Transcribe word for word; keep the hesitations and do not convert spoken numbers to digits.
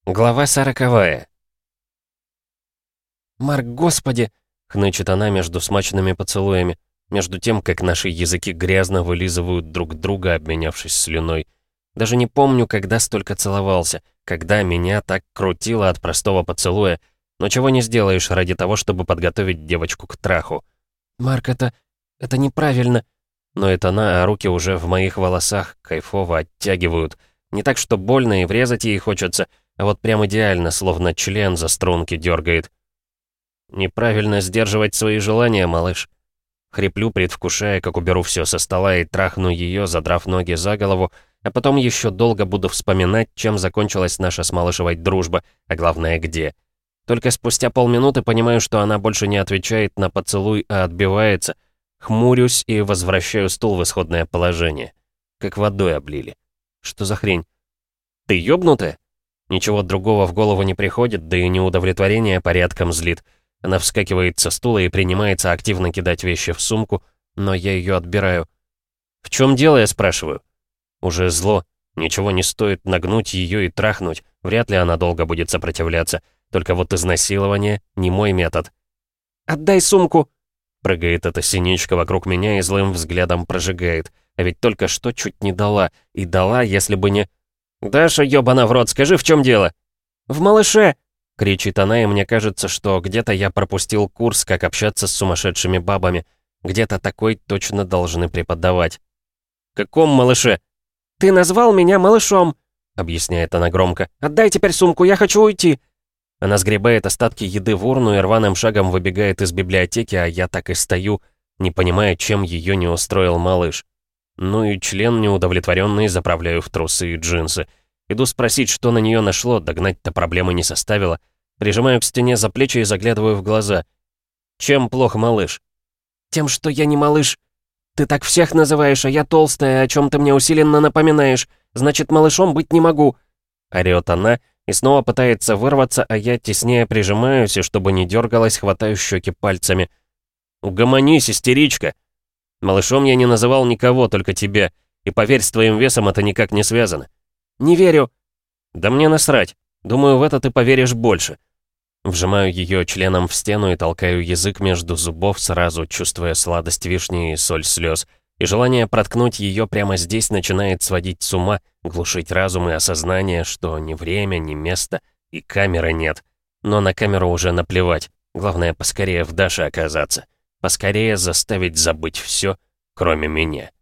Глава сороковая. «Марк, господи!» — хнычет она между смачными поцелуями, между тем, как наши языки грязно вылизывают друг друга, обменявшись слюной. Даже не помню, когда столько целовался, когда меня так крутило от простого поцелуя, но чего не сделаешь ради того, чтобы подготовить девочку к траху. «Марк, это... это неправильно!» Но это она, а руки уже в моих волосах кайфово оттягивают. Не так, что больно и врезать ей хочется, а вот прям идеально, словно член за струнки дергает. «Неправильно сдерживать свои желания, малыш». Хриплю, предвкушая, как уберу все со стола и трахну ее, задрав ноги за голову, а потом еще долго буду вспоминать, чем закончилась наша с малышевой дружба, а главное, где. Только спустя полминуты понимаю, что она больше не отвечает на поцелуй, а отбивается. Хмурюсь и возвращаю стул в исходное положение. Как водой облили. Что за хрень? «Ты ёбнутая?» Ничего другого в голову не приходит, да и неудовлетворение порядком злит. Она вскакивает со стула и принимается активно кидать вещи в сумку, но я ее отбираю. «В чем дело?» — я спрашиваю. Уже зло. Ничего не стоит нагнуть ее и трахнуть. Вряд ли она долго будет сопротивляться. Только вот изнасилование — не мой метод. «Отдай сумку!» Прыгает эта синичка вокруг меня и злым взглядом прожигает. А ведь только что чуть не дала. И дала, если бы не... «Даша, ёбана в рот, скажи, в чем дело?» «В малыше!» — кричит она, и мне кажется, что где-то я пропустил курс, как общаться с сумасшедшими бабами. Где-то такой точно должны преподавать. «Каком малыше?» «Ты назвал меня малышом!» — объясняет она громко. «Отдай теперь сумку, я хочу уйти!» Она сгребает остатки еды в урну и рваным шагом выбегает из библиотеки, а я так и стою, не понимая, чем ее не устроил малыш. Ну и член неудовлетворенный заправляю в трусы и джинсы. Иду спросить, что на нее нашло, догнать-то проблемы не составило. Прижимаю к стене за плечи и заглядываю в глаза. «Чем плох малыш?» «Тем, что я не малыш. Ты так всех называешь, а я толстая, о чем ты мне усиленно напоминаешь. Значит, малышом быть не могу». Орёт она и снова пытается вырваться, а я теснее прижимаюсь, и чтобы не дергалась, хватаю щеки пальцами. «Угомонись, истеричка!» «Малышом я не называл никого, только тебя. И поверь, с твоим весом это никак не связано». «Не верю». «Да мне насрать. Думаю, в это ты поверишь больше». Вжимаю ее членом в стену и толкаю язык между зубов, сразу чувствуя сладость вишни и соль слез. И желание проткнуть ее прямо здесь начинает сводить с ума, глушить разум и осознание, что ни время, ни место, и камеры нет. Но на камеру уже наплевать. Главное, поскорее в Даше оказаться. Поскорее заставить забыть все, кроме меня.